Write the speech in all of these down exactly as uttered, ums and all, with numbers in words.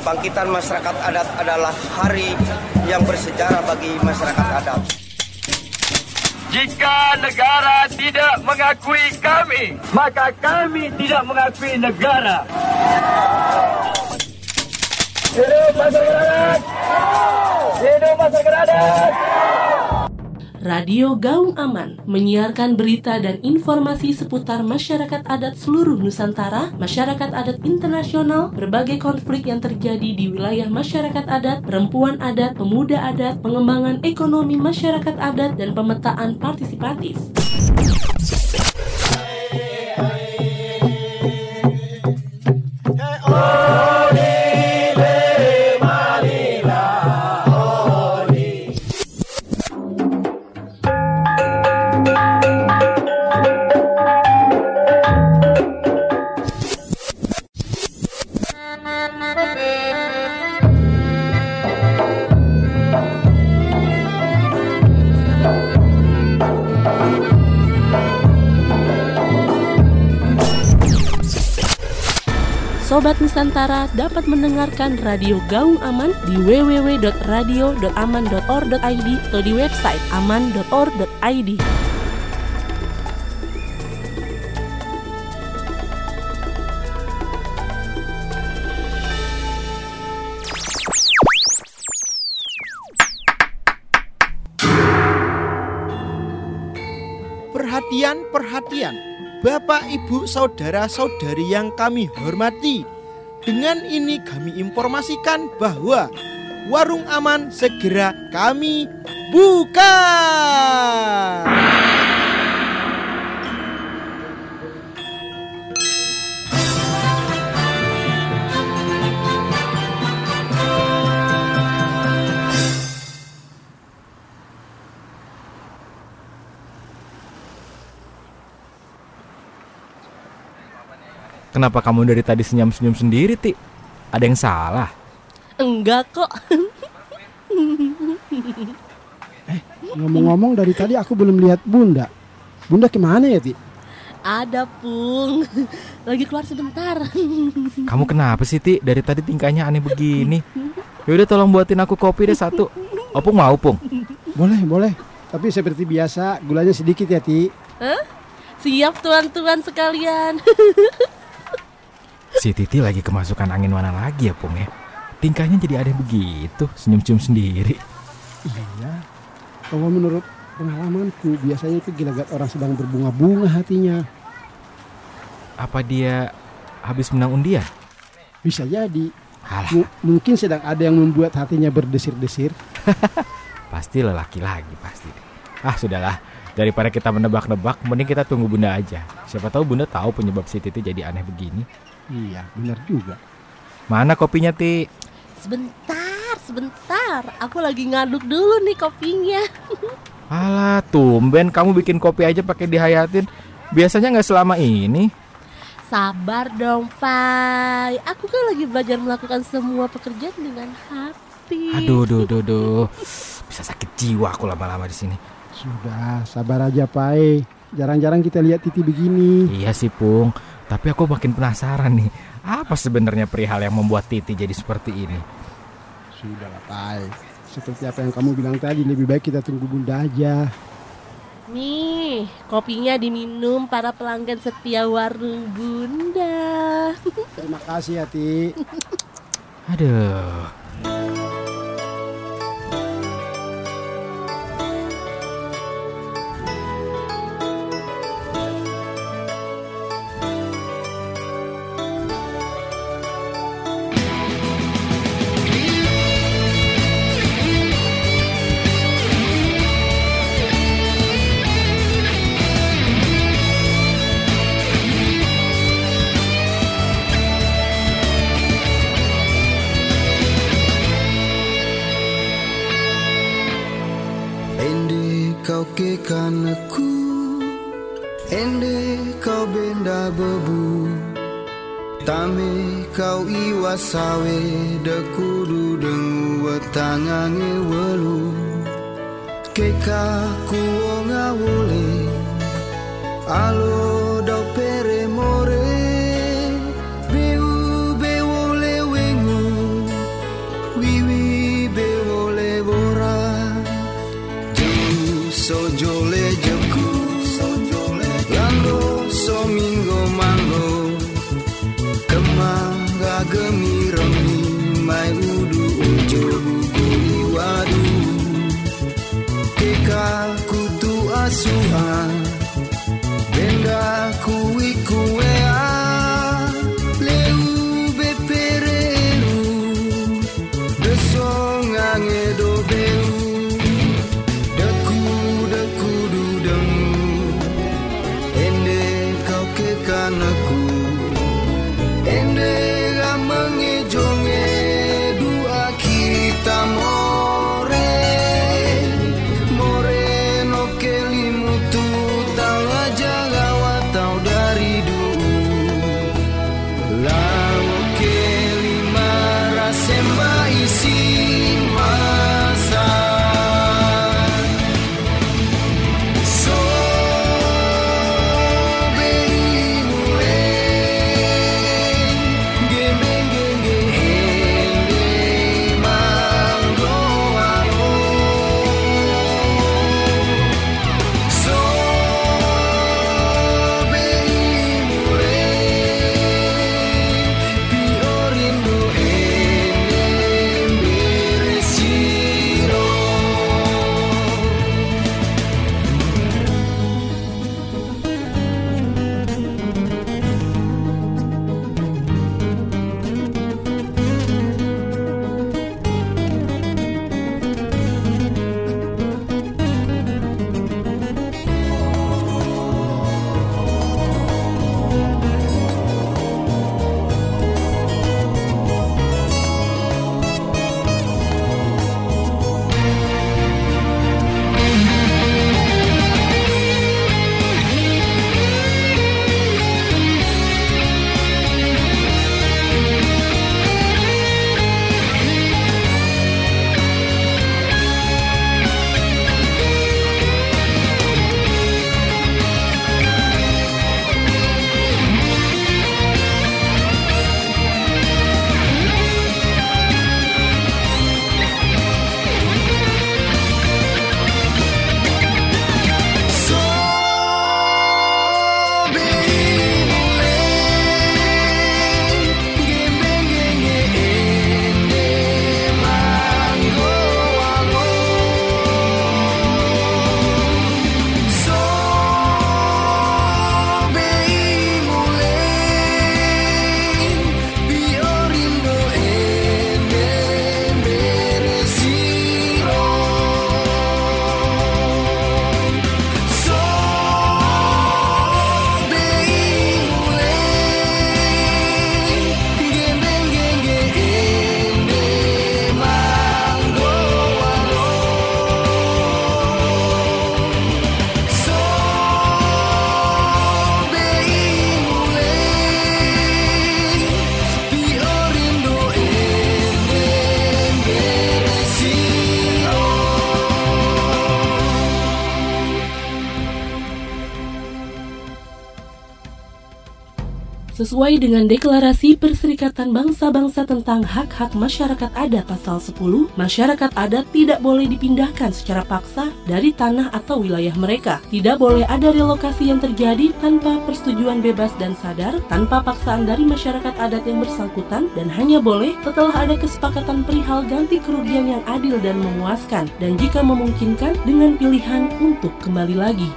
kebangkitan masyarakat adat adalah hari yang bersejarah bagi masyarakat adat. Jika negara tidak mengakui kami, maka kami tidak mengakui negara. Hidup masyarakat adat! Hidup masyarakat adat! Radio Gaung Aman menyiarkan berita dan informasi seputar masyarakat adat seluruh Nusantara, masyarakat adat internasional, berbagai konflik yang terjadi di wilayah masyarakat adat, perempuan adat, pemuda adat, pengembangan ekonomi masyarakat adat, dan pemetaan partisipatif. Sobat Nusantara dapat mendengarkan Radio Gaung Aman di w w w dot radio dot aman dot org dot i d atau di website aman dot org dot i d. Perhatian, perhatian, Bapak, Ibu, Saudara-saudari yang kami hormati. Dengan ini kami informasikan bahwa Warung Aman segera kami buka. Kenapa kamu dari tadi senyum-senyum sendiri, Ti? Ada yang salah? Enggak kok. Eh, ngomong-ngomong dari tadi aku belum lihat Bunda. Bunda kemana ya, Ti? Ada, Pung. Lagi keluar sebentar. Kamu kenapa sih, Ti? Dari tadi tingkahnya aneh begini. Yaudah tolong buatin aku kopi deh satu. Opung mau, Pung? Boleh, boleh. Tapi seperti biasa, gulanya sedikit ya, Ti. Hah? Siap tuan-tuan sekalian. Si Titi lagi kemasukan angin mana lagi ya, Pung ya? Tingkahnya jadi ada begitu, senyum-senyum sendiri. Iya. Kalau menurut pengalamanku, biasanya itu gelagat orang sedang berbunga-bunga hatinya. Apa dia habis menang undian? Bisa jadi. M- mungkin sedang ada yang membuat hatinya berdesir-desir. Pasti lelaki lagi, pasti. Ah, sudahlah. Daripada kita menebak-nebak, mending kita tunggu Bunda aja. Siapa tahu Bunda tahu penyebab si Titi jadi aneh begini. Iya, benar juga. Mana kopinya, Ti? Sebentar, sebentar. Aku lagi ngaduk dulu nih kopinya. Alah, tumben kamu bikin kopi aja pakai dihayatin. Biasanya nggak selama ini. Sabar dong, Pai. Aku kan lagi belajar melakukan semua pekerjaan dengan hati. Aduh, duh, duh, duh. Bisa sakit jiwa aku lama-lama di sini. Sudah, sabar aja, Pai. Jarang-jarang kita lihat Titi begini. Iya sih, Pung. Tapi aku makin penasaran nih. Apa sebenarnya perihal yang membuat Titi jadi seperti ini? Sudahlah, Pai. Seperti apa yang kamu bilang tadi, lebih baik kita tunggu Bunda aja. Nih, kopinya diminum para pelanggan setia warung Bunda. Terima kasih, Ti. Aduh. Kan aku ende kau benda bebu tame kau iwasawe dekudu dengu wetangane welu keka kuonga wole alo do pere more beu bewole wengu sojole jeku Lando so minggo manggo Kemangga gemiremi mai udu ujo buku iwadu Keka kutu asuhan Benda kui kuea Leu bepereru Besongange do beu Deku deku dudemu Ende kau kekanaku Ende ramange jonge Dua kita more More no kelimutu Tala jaga watau dari dulu Lau kelima rasemba isi masa So bei mule Gemeng geng ende manggo alo So bei mule Piorindo ende beresiro So bei mule Gemeng geng ende manggo alo So bei mule Piorindo ende beresiro So bei mule Gemeng geng ende manggo alo So bei mule Piorindo ende beresiro Sesuai dengan Deklarasi Perserikatan Bangsa-Bangsa tentang Hak-Hak Masyarakat Adat Pasal sepuluh, masyarakat adat tidak boleh dipindahkan secara paksa dari tanah atau wilayah mereka. Tidak boleh ada relokasi yang terjadi tanpa persetujuan bebas dan sadar, tanpa paksaan dari masyarakat adat yang bersangkutan, dan hanya boleh setelah ada kesepakatan perihal ganti kerugian yang adil dan memuaskan, dan jika memungkinkan dengan pilihan untuk kembali lagi.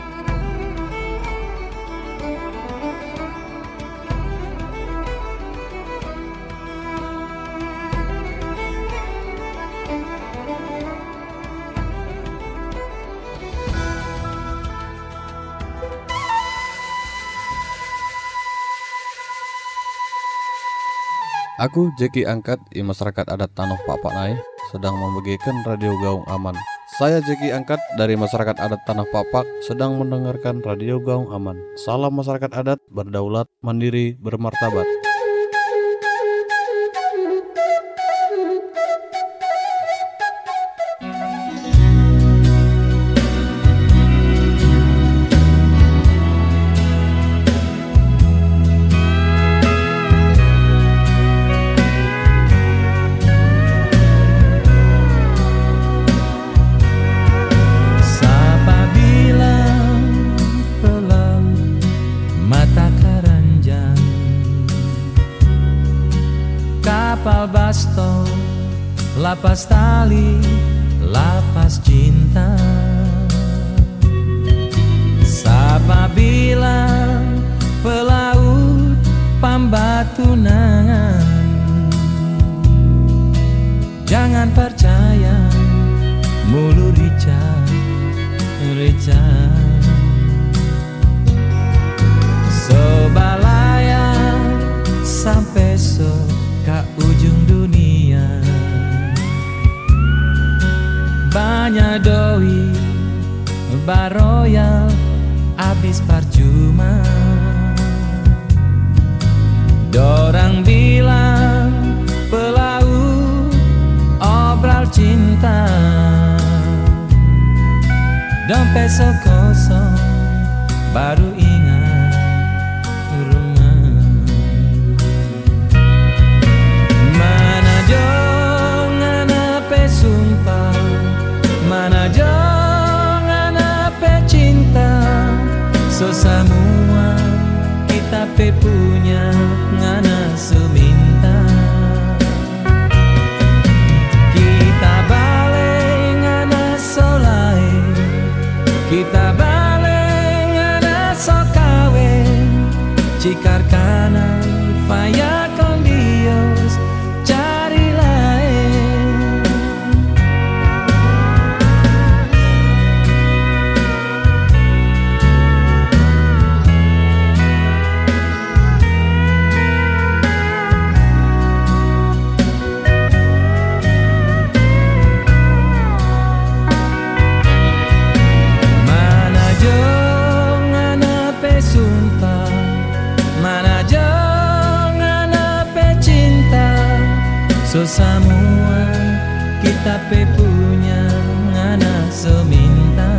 Aku Jeki Angkat di masyarakat adat Tanoh Papak sedang membagikan Radio Gaung Aman. Saya Jeki Angkat dari masyarakat adat Tanah Papak sedang mendengarkan Radio Gaung Aman. Salam masyarakat adat, berdaulat, mandiri, bermartabat. Sapa lapas tali, lapas cinta. Sapa bilang pelaut Pambatunangan, jangan percaya mulu rica, rica. Sobalaya sampai so ke ujung dunia. Banyak doi baroyal abis percuma. Dorang bilang pelaut obral cinta, dompet so kosong baru ingat rumah. Mana jong anape sumpah, mana jong anape cinta. So semua kita pe punya ngana seminta. Kita balik ngana solai, kita balik ngana sokawe. Cikar kanan faya con Dios cari lain. Mana jong anape sumpah, mana jong anape cinta. So semua kita pe punya ngana seminta.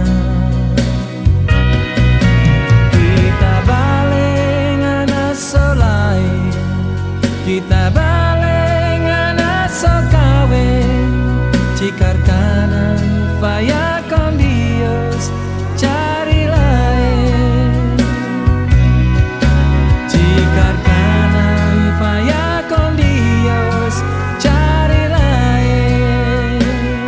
Kita balik ngana solai, kita balik ngana sokawe. Cikar kanan faya con Dios cari lain. Cikar kanan faya con Dios cari lain.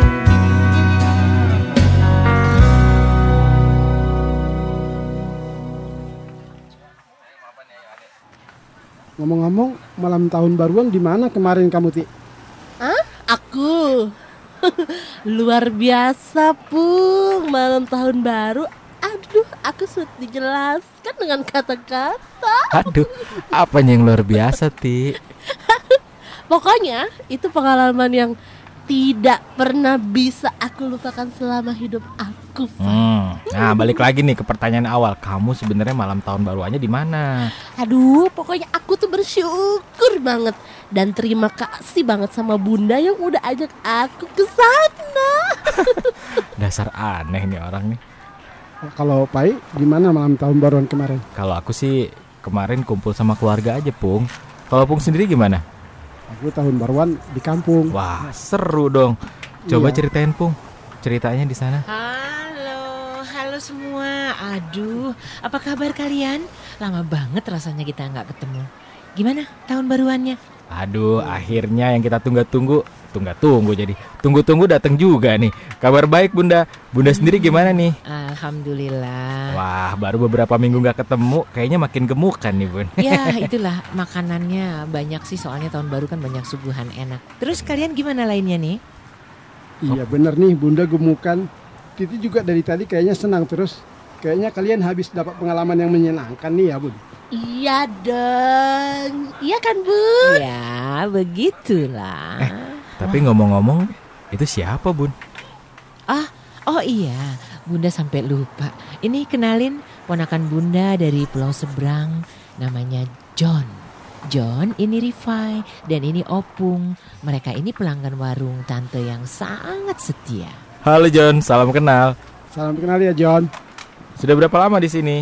Ngomong-ngomong, malam tahun baruan di mana kemarin kamu, Ti? Hah? Aku? Luar biasa, Pung. Malam tahun baru. Aduh, aku sulit dijelaskan dengan kata-kata. Aduh, apanya yang luar biasa, Ti? Pokoknya itu pengalaman yang tidak pernah bisa aku lupakan selama hidup aku. Hmm. Nah, balik lagi nih ke pertanyaan awal. Kamu sebenarnya malam tahun baruannya di mana? Aduh, pokoknya aku tuh bersyukur banget dan terima kasih banget sama Bunda yang udah ajak aku ke sana. Dasar aneh nih orang nih. Kalau Pai, gimana malam tahun baruan kemarin? Kalau aku sih kemarin kumpul sama keluarga aja, Pung. Kalau Pung sendiri gimana? Aku tahun baruan di kampung. Wah, seru dong. Coba Iya. ceritain, Pung. Ceritanya di sana. Halo, halo semua. Aduh, apa kabar kalian? Lama banget rasanya kita nggak ketemu. Gimana tahun baruannya? Aduh, akhirnya yang kita tunggu-tunggu, tunggu-tunggu jadi tunggu-tunggu datang juga nih. Kabar baik, Bunda. Bunda sendiri gimana nih? Alhamdulillah. Wah, baru beberapa minggu nggak ketemu, kayaknya makin gemukan nih, Bun. Ya, itulah makanannya banyak sih, soalnya tahun baru kan banyak suguhan enak. Terus kalian gimana lainnya nih? Iya bener nih, Bunda gemukan. Titi juga dari tadi kayaknya senang terus. Kayaknya kalian habis dapat pengalaman yang menyenangkan nih ya, Bun. Iya dong. Iya kan, Bun? Ya, begitulah. Eh, tapi ngomong-ngomong, itu siapa, Bun? Ah, oh iya, Bunda sampai lupa. Ini kenalin ponakan Bunda dari pulau seberang, namanya John. John, ini Rifai, dan ini Opung. Mereka ini pelanggan warung tante yang sangat setia. Halo John, salam kenal. Salam kenal ya, John. Sudah berapa lama di sini?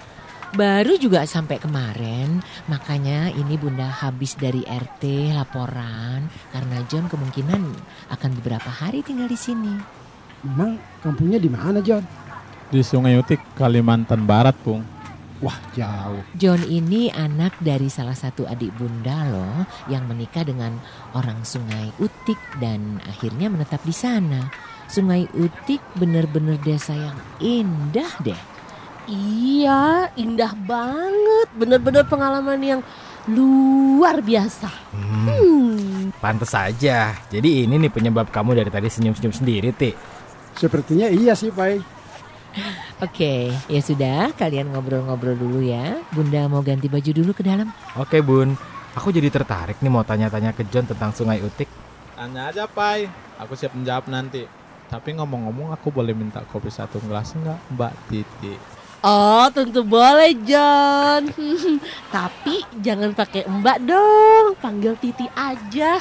Baru juga sampai kemarin, makanya ini Bunda habis dari R T laporan karena John kemungkinan akan beberapa hari tinggal di sini. Memang kampungnya di mana, John? Di Sungai Utik, Kalimantan Barat, Pung. Wah, jauh. John ini anak dari salah satu adik bunda loh yang menikah dengan orang Sungai Utik dan akhirnya menetap di sana. Sungai Utik bener-bener desa yang indah deh. Iya, indah banget. Bener-bener pengalaman yang luar biasa. Hmm. Hmm. Pantes aja. Jadi ini nih penyebab kamu dari tadi senyum-senyum sendiri, Ti. Sepertinya iya sih, Pai. Oke, ya sudah, kalian ngobrol-ngobrol dulu ya. Bunda mau ganti baju dulu ke dalam. Oke, Bun. Aku jadi tertarik nih mau tanya-tanya ke John tentang Sungai Utik. Tanya aja, Pai. Aku siap menjawab nanti. Tapi ngomong-ngomong, aku boleh minta kopi satu gelas enggak, Mbak Titi? Oh, tentu boleh, John. Tapi jangan pakai Mbak dong, panggil Titi aja.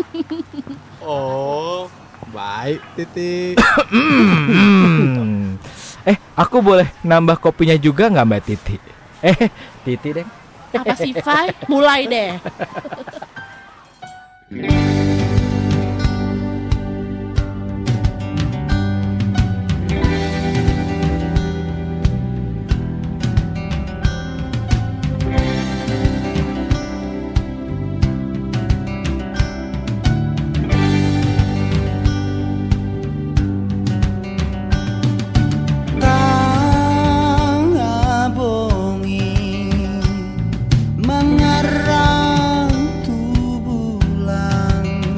Oh, baik, Titi. Eh, aku boleh nambah kopinya juga nggak, Mbak Titi? Eh, Titi deh. Apa sih, Fai? Mulai deh. Mengarang tubulan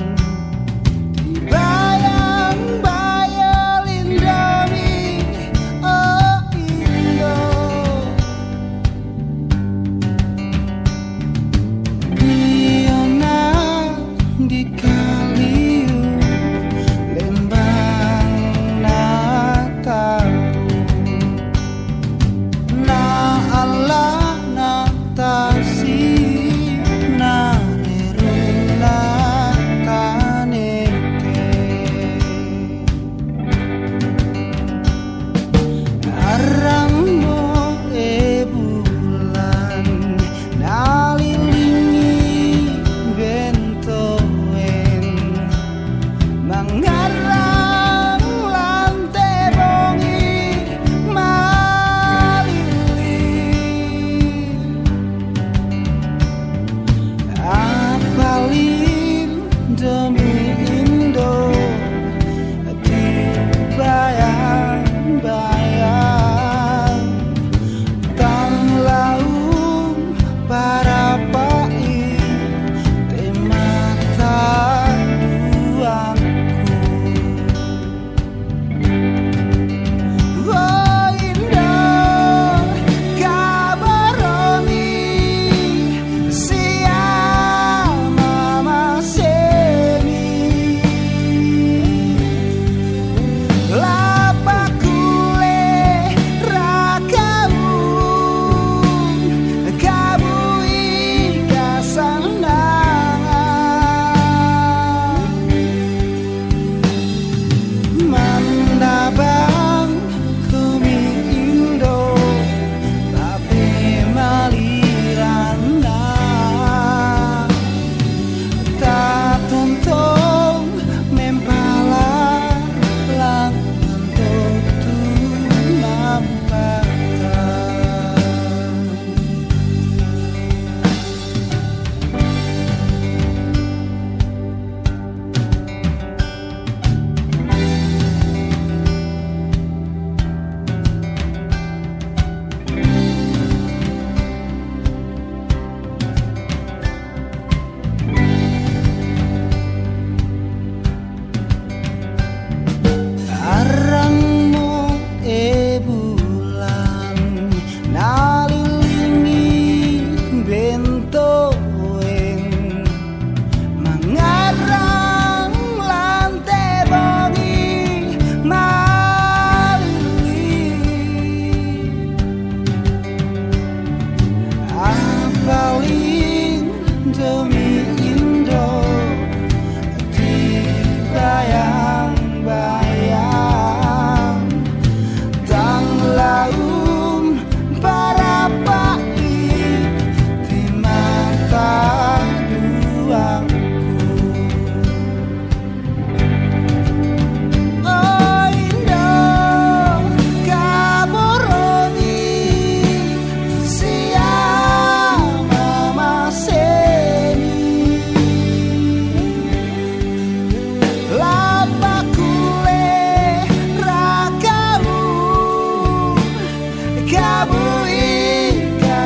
kabui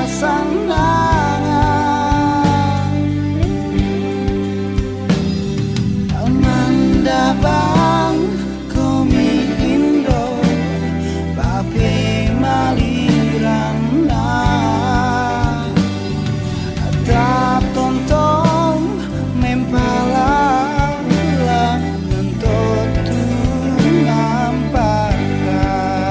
kasandangan mandabang komi indo bape malirana tap tontong mempala ngentot tunampaka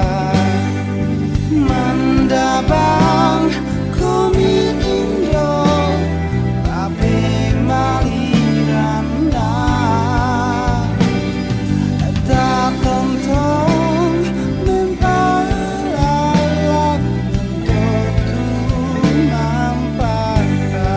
mandabang komi indo bape malirana tap tontong mempala ngentot tunampaka.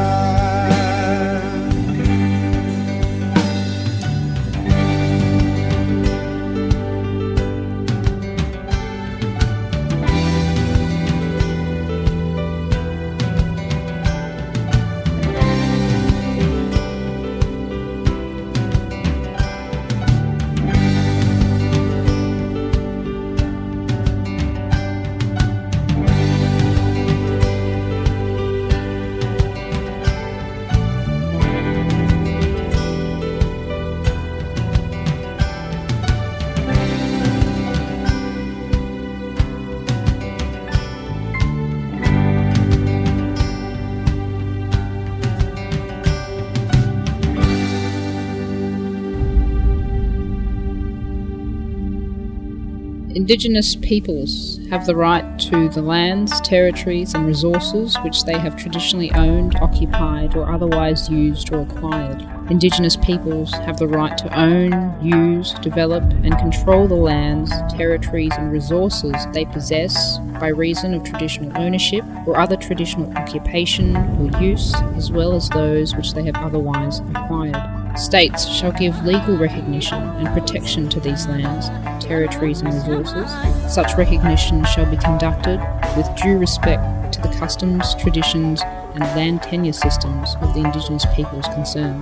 Indigenous peoples have the right to the lands, territories and resources which they have traditionally owned, occupied or otherwise used or acquired. Indigenous peoples have the right to own, use, develop and control the lands, territories and resources they possess by reason of traditional ownership or other traditional occupation or use, as well as those which they have otherwise acquired. States shall give legal recognition and protection to these lands, territories and resources. Such recognition shall be conducted with due respect to the customs, traditions and land tenure systems of the Indigenous peoples concerned.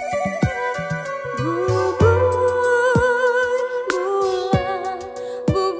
Gugur bulan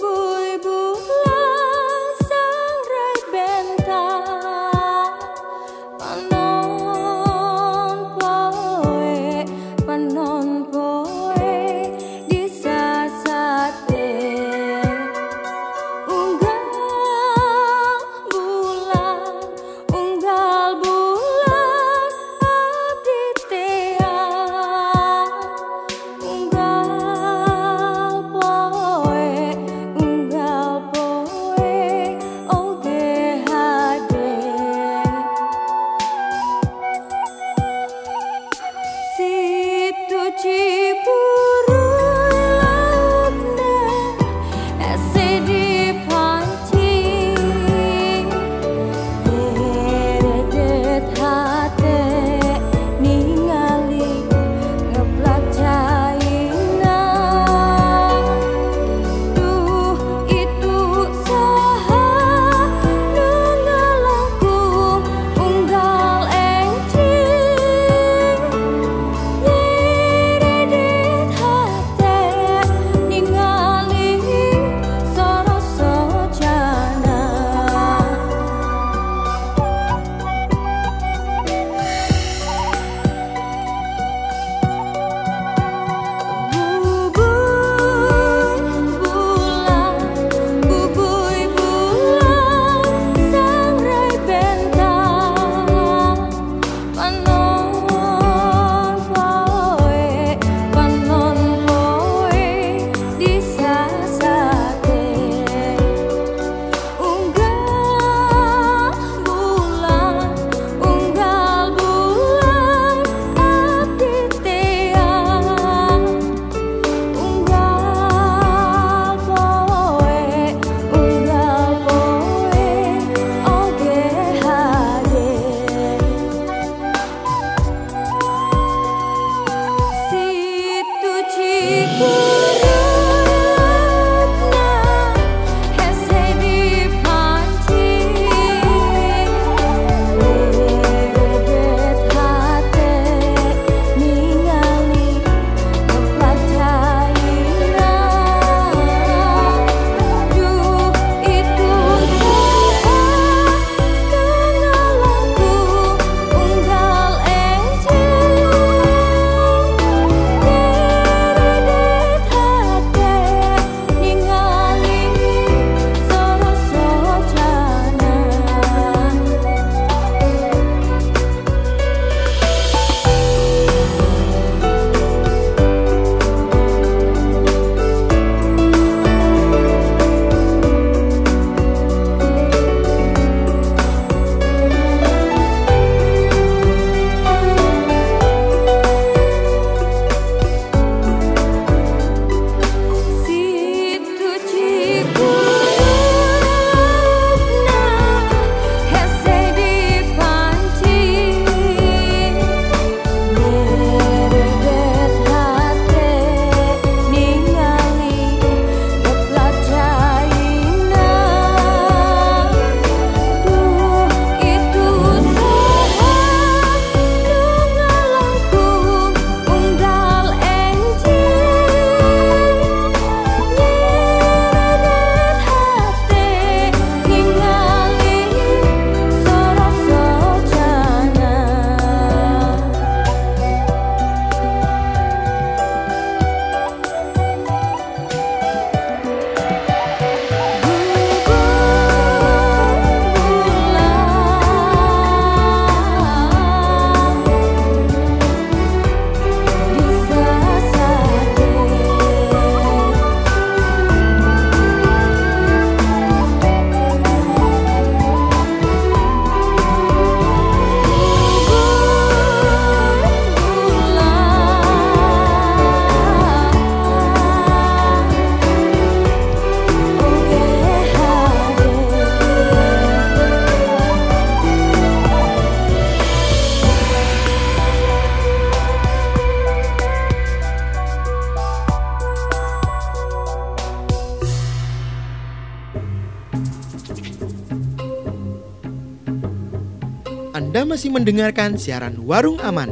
Anda masih mendengarkan siaran Warung Aman.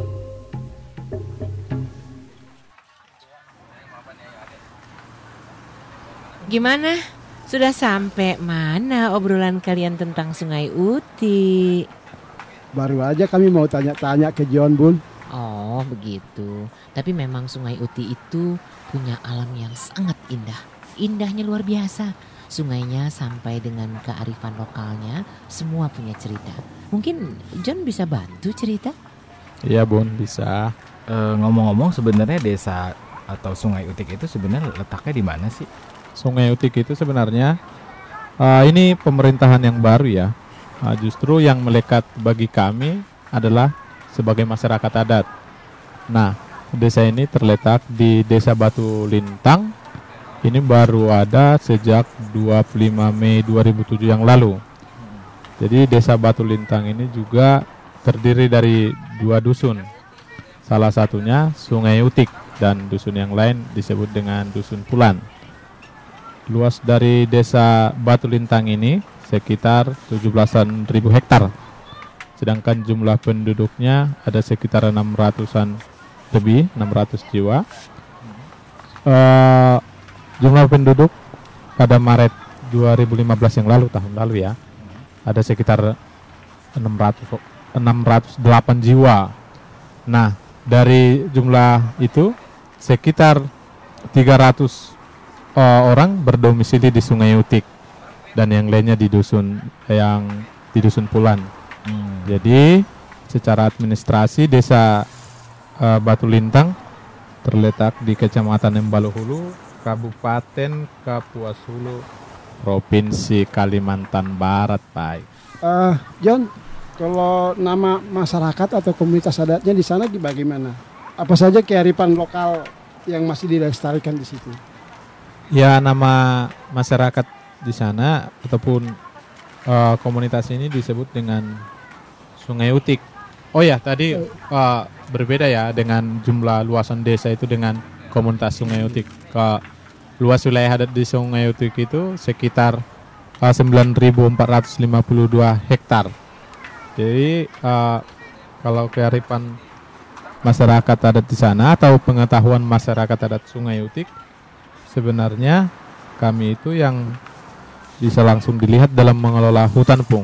Gimana? Sudah sampai mana obrolan kalian tentang Sungai Utik? Baru aja kami mau tanya-tanya ke John, Bun. Oh begitu. Tapi memang Sungai Utik itu punya alam yang sangat indah. Indahnya luar biasa. Sungainya sampai dengan kearifan lokalnya, semua punya cerita. Mungkin John bisa bantu cerita? Iya Bun, bisa. E, ngomong-ngomong sebenarnya desa atau Sungai Utik itu sebenarnya letaknya di mana sih? Sungai Utik itu sebenarnya uh, ini pemerintahan yang baru ya. Uh, justru yang melekat bagi kami adalah sebagai masyarakat adat. Nah, desa ini terletak di Desa Batu Lintang. Ini baru ada sejak dua puluh lima Mei dua ribu tujuh yang lalu. Jadi Desa Batu Lintang ini juga terdiri dari dua dusun. Salah satunya Sungai Utik dan dusun yang lain disebut dengan Dusun Pulan. Luas dari Desa Batu Lintang ini sekitar tujuh belas ribu hektar. Sedangkan jumlah penduduknya ada sekitar enam ratusan lebih, enam ratus jiwa. Uh, jumlah penduduk pada Maret dua ribu lima belas yang lalu, tahun lalu ya, ada sekitar enam ratus delapan jiwa. Nah, dari jumlah itu sekitar tiga ratus Uh, orang berdomisili di Sungai Utik dan yang lainnya di dusun yang di Dusun Pulan. Hmm. Jadi secara administrasi Desa uh, Batu Lintang terletak di Kecamatan Embalo Hulu, Kabupaten Kapuas Hulu, Provinsi Kalimantan Barat, Pak. Uh, John, kalau nama masyarakat atau komunitas adatnya di sana bagaimana? Apa saja kearifan lokal yang masih dilestarikan di situ? Ya, nama masyarakat di sana ataupun uh, komunitas ini disebut dengan Sungai Utik. Oh ya, tadi uh, berbeda ya dengan jumlah luasan desa itu dengan komunitas Sungai Utik. Ke luas wilayah adat di Sungai Utik itu sekitar uh, sembilan ribu empat ratus lima puluh dua hektar. Jadi uh, kalau kearifan masyarakat adat di sana atau pengetahuan masyarakat adat Sungai Utik, sebenarnya kami itu yang bisa langsung dilihat dalam mengelola hutan, Pung.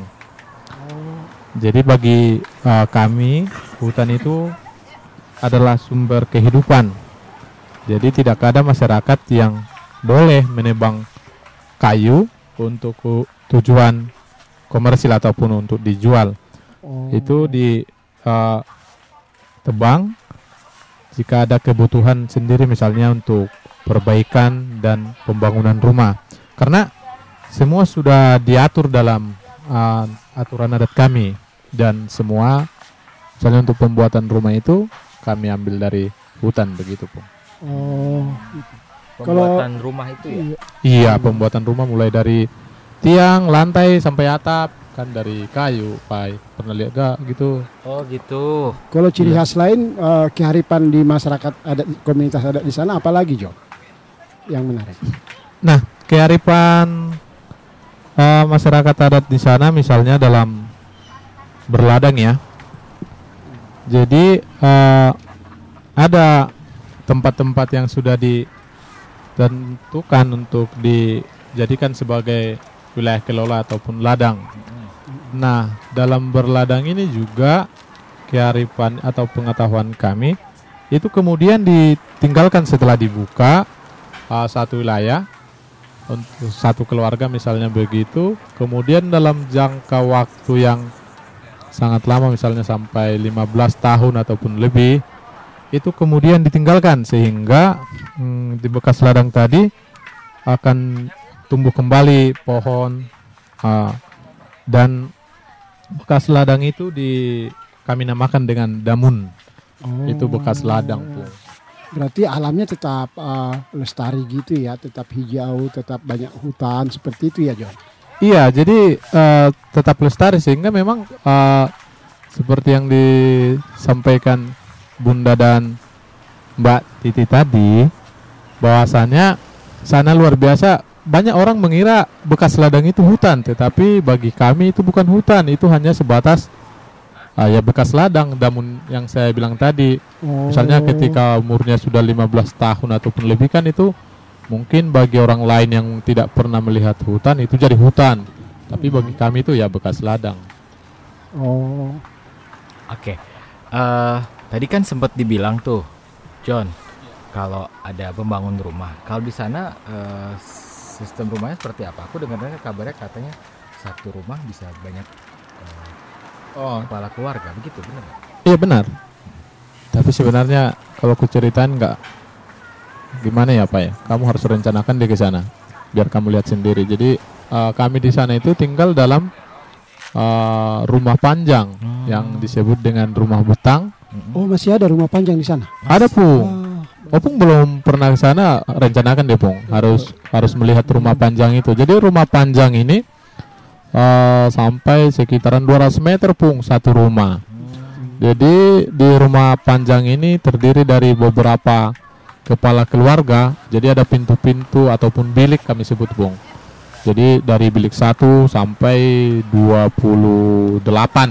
Jadi bagi uh, kami hutan itu adalah sumber kehidupan. Jadi tidak ada masyarakat yang boleh menebang kayu untuk tujuan komersil ataupun untuk dijual. Oh. Itu di uh, tebang jika ada kebutuhan sendiri, misalnya untuk perbaikan dan pembangunan rumah, karena semua sudah diatur dalam uh, aturan adat kami, dan semua misalnya untuk pembuatan rumah itu kami ambil dari hutan, begitu Pung. Oh, pembuatan kalau, rumah itu ya? Iya, pembuatan rumah mulai dari tiang, lantai sampai atap kan dari kayu, Pai. Pernah lihat gak gitu? Oh gitu. Kalau ciri khas ya. lain uh, kearifan di masyarakat adat, komunitas adat di sana apalagi, Jo? Yang menarik. Nah, kearifan uh, masyarakat adat di sana misalnya dalam berladang ya. Jadi uh, ada tempat-tempat yang sudah ditentukan untuk dijadikan sebagai wilayah kelola ataupun ladang. Nah, dalam berladang ini juga kearifan atau pengetahuan kami itu kemudian ditinggalkan setelah dibuka Uh, satu wilayah untuk satu keluarga misalnya begitu, kemudian dalam jangka waktu yang sangat lama misalnya sampai lima belas tahun ataupun lebih, itu kemudian ditinggalkan sehingga hmm, di bekas ladang tadi akan tumbuh kembali pohon uh, dan bekas ladang itu di kami namakan dengan damun. Oh. Itu bekas ladang pun. Berarti alamnya tetap uh, lestari gitu ya, tetap hijau, tetap banyak hutan seperti itu ya, John? Iya, jadi uh, tetap lestari sehingga memang uh, seperti yang disampaikan Bunda dan Mbak Titi tadi, bahwasannya sana luar biasa. Banyak orang mengira bekas ladang itu hutan, tetapi bagi kami itu bukan hutan, itu hanya sebatas uh, ya bekas ladang. Namun yang saya bilang tadi, Oh. misalnya ketika umurnya sudah lima belas tahun ataupun lebih kan itu mungkin bagi orang lain yang tidak pernah melihat hutan itu jadi hutan. Tapi bagi kami itu ya bekas ladang. Oh. Oke. Eh, tadi kan sempat dibilang tuh, John, kalau ada pembangun rumah. Kalau di sana eh, sistem rumahnya seperti apa? Aku dengarnya kabarnya katanya satu rumah bisa banyak eh, Oh. kepala keluarga, begitu benar nggak? Iya benar. Tapi sebenarnya kalau ku ceritain nggak gimana ya Pak ya. Kamu harus rencanakan dia ke sana biar kamu lihat sendiri. Jadi uh, kami di sana itu tinggal dalam uh, rumah panjang hmm. yang disebut dengan rumah betang. Oh, masih ada rumah panjang di sana? Ada Pung. Opung belum pernah ke sana, rencanakan deh Pung. Harus harus melihat rumah panjang itu. Jadi rumah panjang ini uh, sampai sekitaran dua ratus meter Pung satu rumah. Jadi di rumah panjang ini terdiri dari beberapa kepala keluarga. Jadi ada pintu-pintu ataupun bilik kami sebut Pung. Jadi dari bilik satu sampai dua puluh delapan.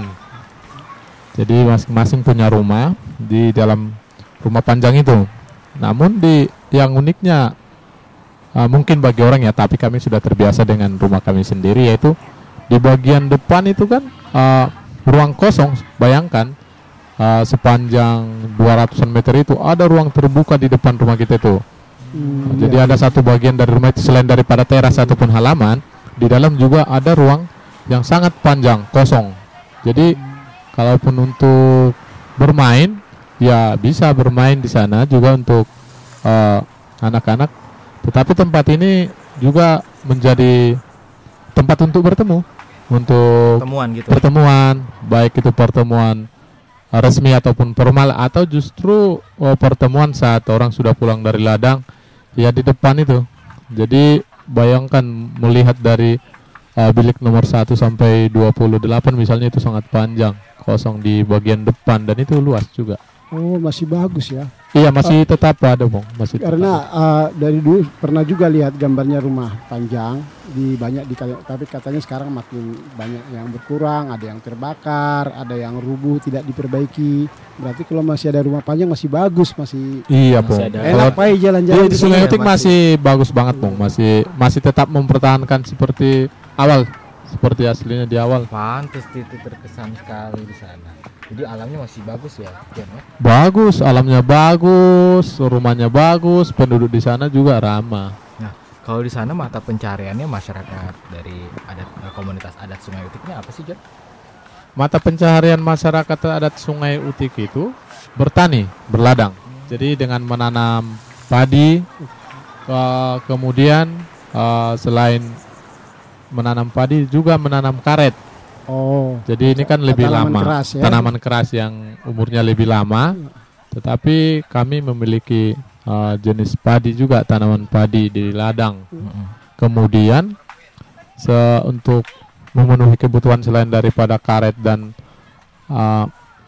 Jadi masing-masing punya rumah di dalam rumah panjang itu. Namun di yang uniknya uh, mungkin bagi orang ya, tapi kami sudah terbiasa dengan rumah kami sendiri, yaitu di bagian depan itu kan uh, ruang kosong. Bayangkan uh, sepanjang dua ratusan meter itu ada ruang terbuka di depan rumah kita itu. Hmm, Jadi iya. ada satu bagian dari rumah itu selain daripada teras ataupun halaman, di dalam juga ada ruang yang sangat panjang kosong. Jadi kalaupun untuk bermain, ya bisa bermain di sana juga untuk uh, anak-anak. Tetapi tempat ini juga menjadi tempat untuk bertemu, untuk pertemuan gitu. Pertemuan, baik itu pertemuan uh, resmi ataupun formal, atau justru uh, pertemuan saat orang sudah pulang dari ladang, ya di depan itu. Jadi bayangkan melihat dari uh, bilik nomor satu sampai dua puluh delapan misalnya, itu sangat panjang, kosong di bagian depan, dan itu luas juga. Oh, masih bagus ya? Iya, masih uh, tetap ada Bang, masih. Karena uh, dari dulu pernah juga lihat gambarnya rumah panjang di banyak di kali, tapi katanya sekarang makin banyak yang berkurang, ada yang terbakar, ada yang rubuh tidak diperbaiki. Berarti kalau masih ada rumah panjang masih bagus, masih. Iya Bang. Enak Pak jalan-jalan di Sungai Utik masih bagus banget Bang, masih masih tetap mempertahankan seperti awal, seperti aslinya di awal. Pantes itu terkesan sekali di sana. Jadi alamnya masih bagus ya, Jan, ya? Bagus, alamnya bagus, rumahnya bagus, penduduk di sana juga ramah. Nah, kalau di sana mata pencariannya masyarakat dari adat komunitas adat Sungai Utiknya apa sih, Jan? Mata pencaharian masyarakat adat Sungai Utik itu bertani, berladang. Jadi dengan menanam padi, uh, kemudian uh, selain menanam padi juga menanam karet. Oh, jadi ini kan lebih lama, keras, ya? Tanaman keras yang umurnya lebih lama. Tetapi kami memiliki uh, jenis padi juga, tanaman padi di ladang. Mm-hmm. Kemudian se untuk memenuhi kebutuhan selain daripada karet dan uh,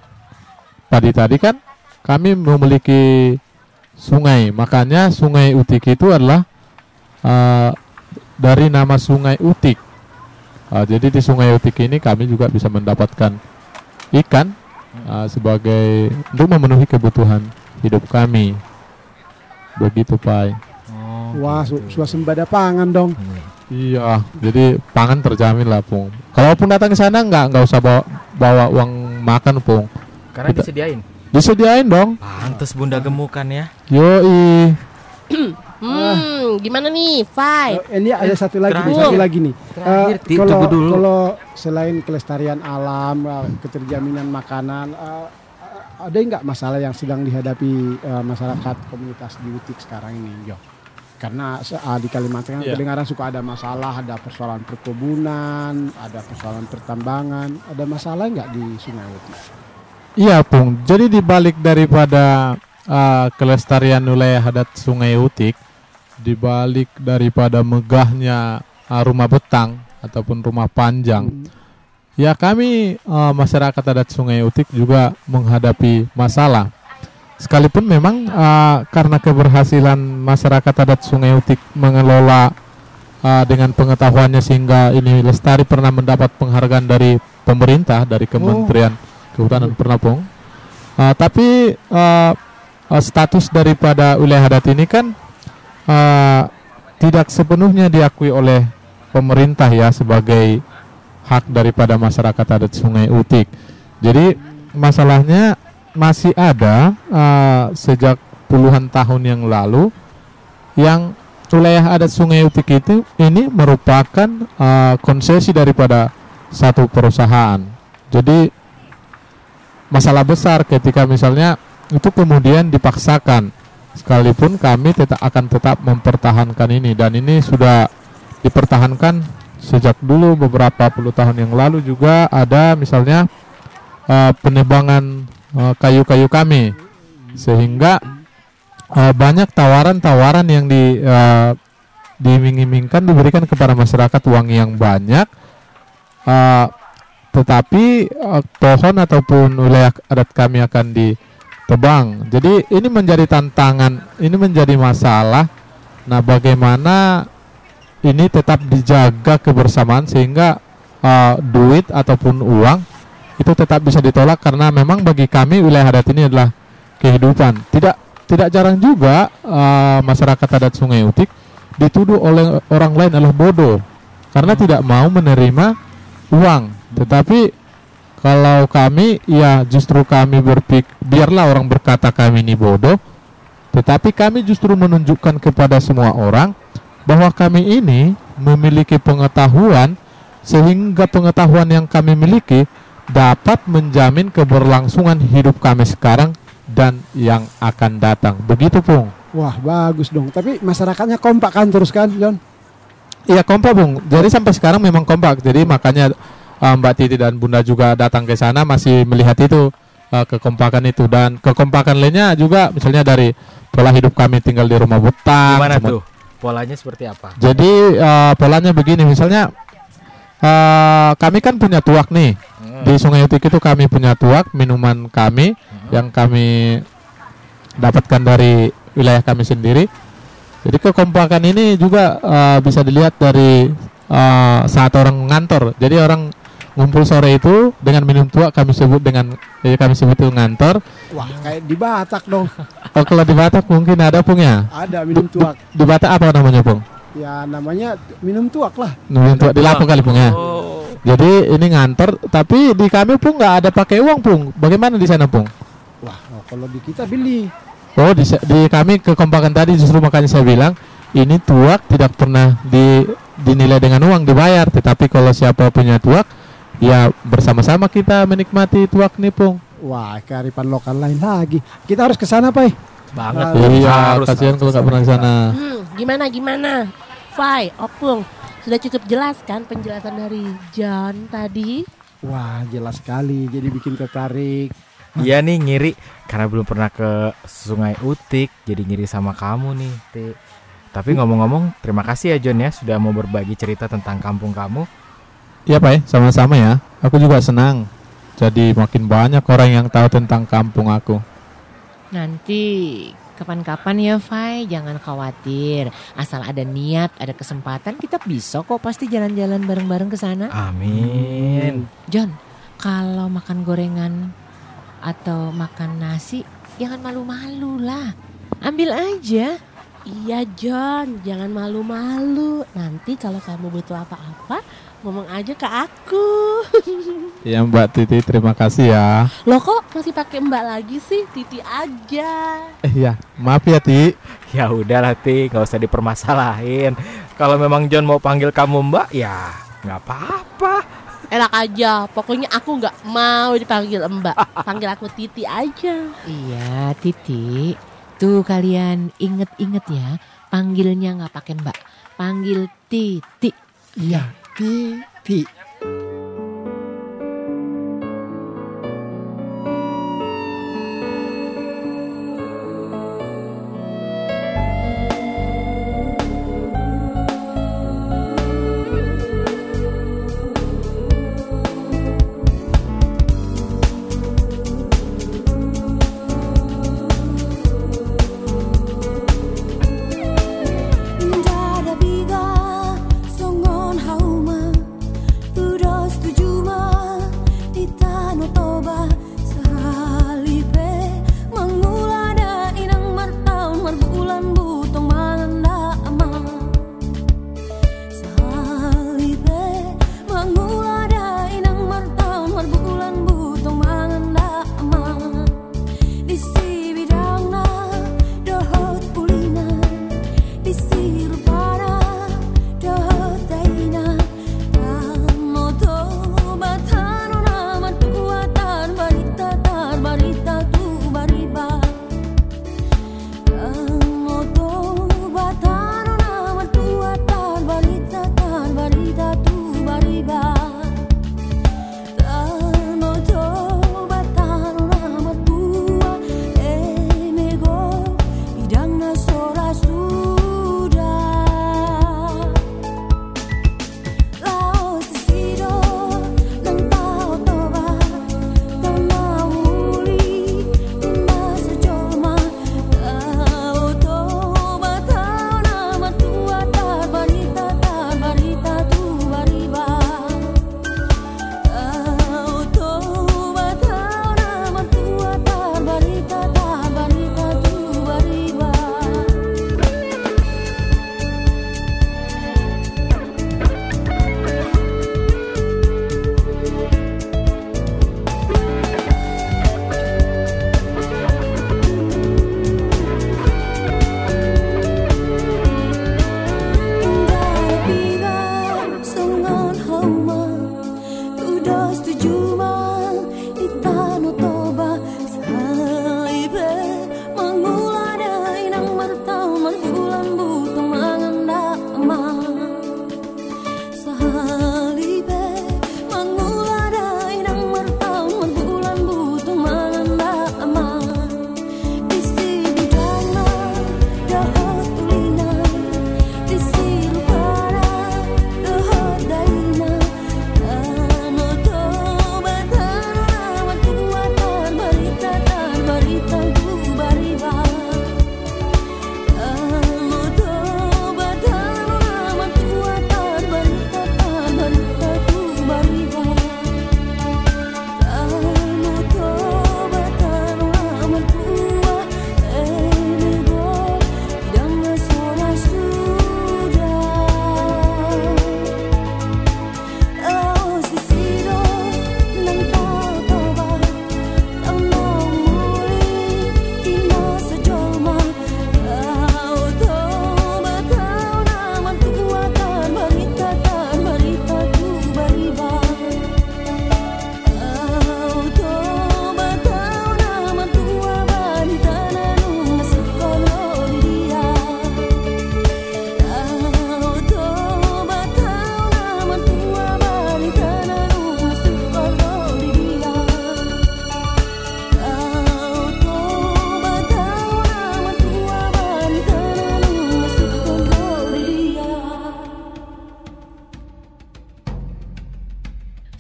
padi tadi kan, kami memiliki sungai. Makanya Sungai Utik itu adalah uh, dari nama Sungai Utik. Uh, jadi di Sungai Utik ini kami juga bisa mendapatkan ikan uh, sebagai untuk memenuhi kebutuhan hidup kami. Begitu Pak. Oh, wah, gitu. Suasembada pangan dong. Hmm. Iya, jadi pangan terjamin lah Pung. Kalaupun datang ke sana nggak nggak usah bawa, bawa uang makan Pung. Karena Kita, disediain. Disediain dong. Pantes Bunda gemukan ya. Yoi. Hmm, gimana nih, Fai? Oh, ini ada satu lagi, nih, satu lagi nih. Terakhir, uh, kalau, dulu. kalau selain kelestarian alam, uh, keterjaminan makanan, uh, ada nggak masalah yang sedang dihadapi uh, masyarakat komunitas di Utik sekarang ini, Jo? Karena uh, di Kalimantan yeah. kedengaran suka ada masalah, ada persoalan perkebunan, ada persoalan pertambangan, ada masalah nggak di Sungai Utik? Iya, Pung. Jadi dibalik daripada uh, kelestarian wilayah adat Sungai Utik, dibalik daripada megahnya uh, rumah betang ataupun rumah panjang, hmm. ya kami uh, masyarakat adat Sungai Utik juga menghadapi masalah. Sekalipun memang uh, karena keberhasilan masyarakat adat Sungai Utik mengelola uh, dengan pengetahuannya sehingga ini lestari pernah mendapat penghargaan dari pemerintah, dari Kementerian oh. kehutanan Pernapong. Uh, tapi uh, uh, status daripada wilayah adat ini kan uh, tidak sepenuhnya diakui oleh pemerintah ya sebagai hak daripada masyarakat adat Sungai Utik. Jadi masalahnya masih ada uh, sejak puluhan tahun yang lalu yang wilayah adat Sungai Utik itu ini merupakan uh, konsesi daripada satu perusahaan. Jadi masalah besar ketika misalnya itu kemudian dipaksakan, sekalipun kami tetap akan tetap mempertahankan ini, dan ini sudah dipertahankan sejak dulu beberapa puluh tahun yang lalu. Juga ada misalnya uh, penebangan uh, kayu-kayu kami, sehingga uh, banyak tawaran-tawaran yang di uh, diiming-imingkan diberikan kepada masyarakat uang yang banyak, uh, tetapi uh, pohon ataupun wilayah adat kami akan ditebang. Jadi ini menjadi tantangan, ini menjadi masalah. Nah, bagaimana ini tetap dijaga kebersamaan sehingga uh, duit ataupun uang itu tetap bisa ditolak, karena memang bagi kami wilayah adat ini adalah kehidupan. Tidak tidak jarang juga uh, masyarakat adat Sungai Utik dituduh oleh orang lain adalah bodoh karena tidak mau menerima uang. Tetapi kalau kami ya justru kami berpikir biarlah orang berkata kami ini bodoh, tetapi kami justru menunjukkan kepada semua orang bahwa kami ini memiliki pengetahuan, sehingga pengetahuan yang kami miliki dapat menjamin keberlangsungan hidup kami sekarang dan yang akan datang. Begitu, Pung. Wah, bagus dong. Tapi masyarakatnya kompak kan terus kan, John? Iya, kompak, Bung. Jadi sampai sekarang memang kompak. Jadi makanya uh, Mbak Titi dan Bunda juga datang ke sana masih melihat itu, uh, kekompakan itu. Dan kekompakan lainnya juga misalnya dari pola hidup kami tinggal di rumah betang. Gimana tuh? Polanya seperti apa? Jadi uh, polanya begini, misalnya uh, kami kan punya tuak nih. Hmm. Di Sungai Utik itu kami punya tuak, minuman kami hmm. yang kami dapatkan dari wilayah kami sendiri. Jadi kekompakan ini juga uh, bisa dilihat dari uh, saat orang ngantor. Jadi orang ngumpul sore itu dengan minum tuak, kami sebut dengan ya kami sebut itu ngantor. Wah, kayak di Batak dong. Oh, kalau di Batak mungkin ada, Pung, ya? Ada minum tuak. Di, di Batak apa namanya, Pung? Ya namanya minum tuak lah. Minum tuak di Lampung kali, Pung, ya. Oh. Jadi ini ngantor, tapi di kami, Pung, nggak ada pakai uang, Pung. Bagaimana di sana, Pung? Wah, kalau di kita beli. Oh, di, di kami kekompakan tadi justru makanya saya bilang ini tuak tidak pernah di, dinilai dengan uang, dibayar. Tetapi kalau siapa punya tuak, ya bersama-sama kita menikmati tuak nih, Pung. Wah, kearifan lokal lain lagi. Kita harus ke sana, Pai. Banget. Nah, iya, kasihan kalau nggak pernah ke sana. Hmm, gimana gimana? Fai, Opung, sudah cukup jelas kan penjelasan dari John tadi? Wah, jelas sekali. Jadi bikin tertarik. Iya nih, ngiri karena belum pernah ke Sungai Utik, jadi ngiri sama kamu nih, Ti. Tapi ngomong-ngomong, terima kasih ya John ya sudah mau berbagi cerita tentang kampung kamu. Iya, Pak, sama-sama ya. Aku juga senang. Jadi makin banyak orang yang tahu tentang kampung aku. Nanti kapan-kapan ya, Fai, jangan khawatir. Asal ada niat, ada kesempatan, kita bisa kok pasti jalan-jalan bareng-bareng ke sana. Amin. John, kalau makan gorengan atau makan nasi, jangan malu-malu lah. Ambil aja. Iya, John, jangan malu-malu. Nanti kalau kamu butuh apa-apa, ngomong aja ke aku. Iya, Mbak Titi, terima kasih ya. Loh, kok masih pakai Mbak lagi sih? Titi aja. Eh ya, maaf ya, Ti. Ya udahlah, Ti, nggak usah dipermasalahin. Kalau memang John mau panggil kamu Mbak, ya nggak apa-apa. Enak aja, pokoknya aku nggak mau dipanggil Mbak. Panggil aku Titi aja. Iya, Titi. Tuh kalian inget-inget ya, panggilnya nggak pakai Mbak, panggil Titi. Iya, Titi. Dada biga songon hauma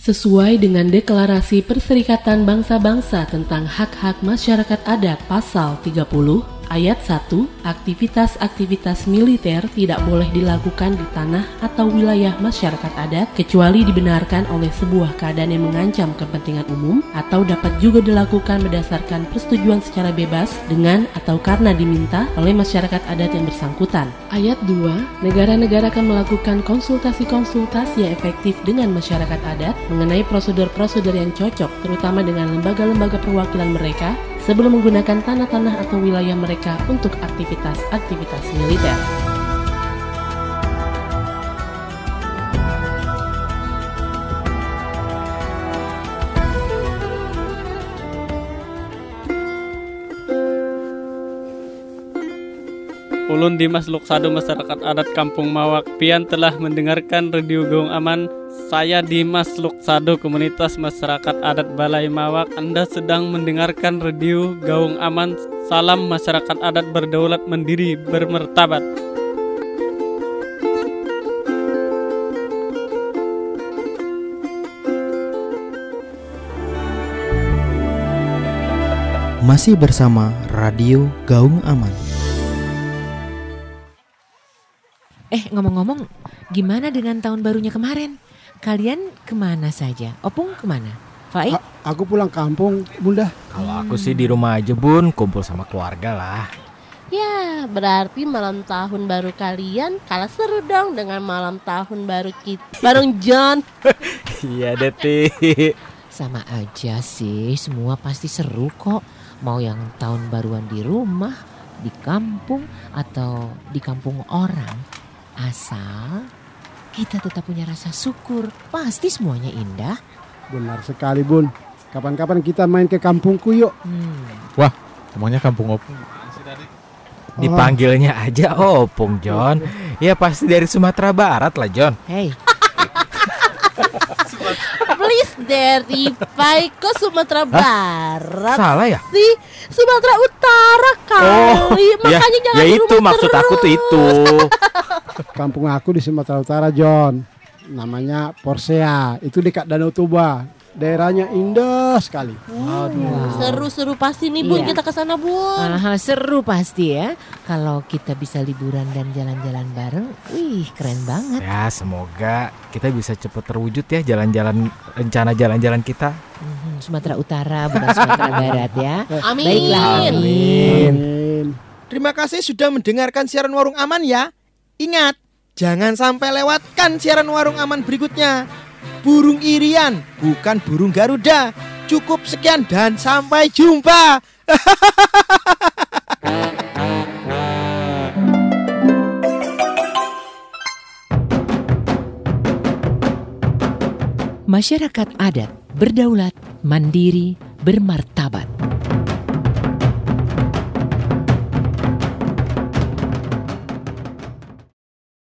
Sesuai dengan Deklarasi Perserikatan Bangsa-Bangsa tentang Hak-Hak Masyarakat Adat Pasal tiga puluh, Ayat satu, aktivitas-aktivitas militer tidak boleh dilakukan di tanah atau wilayah masyarakat adat kecuali dibenarkan oleh sebuah keadaan yang mengancam kepentingan umum atau dapat juga dilakukan berdasarkan persetujuan secara bebas dengan atau karena diminta oleh masyarakat adat yang bersangkutan. Ayat dua, negara-negara akan melakukan konsultasi-konsultasi yang efektif dengan masyarakat adat mengenai prosedur-prosedur yang cocok, terutama dengan lembaga-lembaga perwakilan mereka, sebelum menggunakan tanah-tanah atau wilayah mereka untuk aktivitas-aktivitas militer. Ulun Dimas Luksado, masyarakat adat Kampung Mawak. Pian telah mendengarkan Radio Gaung Aman. Saya Dimas Luksado, komunitas masyarakat adat Balai Mawak. Anda sedang mendengarkan Radio Gaung Aman. Salam masyarakat adat berdaulat, mandiri, bermartabat. Masih bersama Radio Gaung Aman. Eh, ngomong-ngomong, gimana dengan tahun barunya kemarin? Kalian kemana saja? Opung kemana? Faik? A- aku pulang kampung, Bunda. Kalau aku sih di rumah aja, Bun, kumpul sama keluarga lah. Ya, berarti malam tahun baru kalian kalah seru dong dengan malam tahun baru kita bareng John. Iya deh, Ti. Sama aja sih, semua pasti seru kok. Mau yang tahun baruan di rumah, di kampung, atau di kampung orang. Asal kita tetap punya rasa syukur, pasti semuanya indah. Benar sekali, Bun. Kapan-kapan kita main ke kampungku yuk. Hmm. Wah, emangnya kampung Opung? Dipanggilnya aja Opung, John. Ya pasti dari Sumatera Barat lah, John. Hey. Please dari Pai ke Sumatera Barat. Salah ya? Si Sumatera Utara kali. Oh, makanya ya, jangan ya di itu rumah maksud terus. aku tuh itu. Kampung aku di Sumatera Utara, John. Namanya Porsea. Itu dekat Danau Toba. Daerahnya indah sekali. Wow. Seru-seru pasti nih, Bun, Iya. kita kesana, Bun. Aha, seru pasti ya. Kalau kita bisa liburan dan jalan-jalan bareng, wih keren banget. Ya semoga kita bisa cepet terwujud ya jalan-jalan, rencana jalan-jalan kita. Mhm, Sumatera Utara bukan Sumatera Barat ya. Amin. Baiklah, Amin. Amin. Terima kasih sudah mendengarkan siaran Warung Aman ya. Ingat, jangan sampai lewatkan siaran Warung Aman berikutnya. Burung irian, bukan burung Garuda. Cukup sekian dan sampai jumpa. Masyarakat adat berdaulat, mandiri, bermartabat.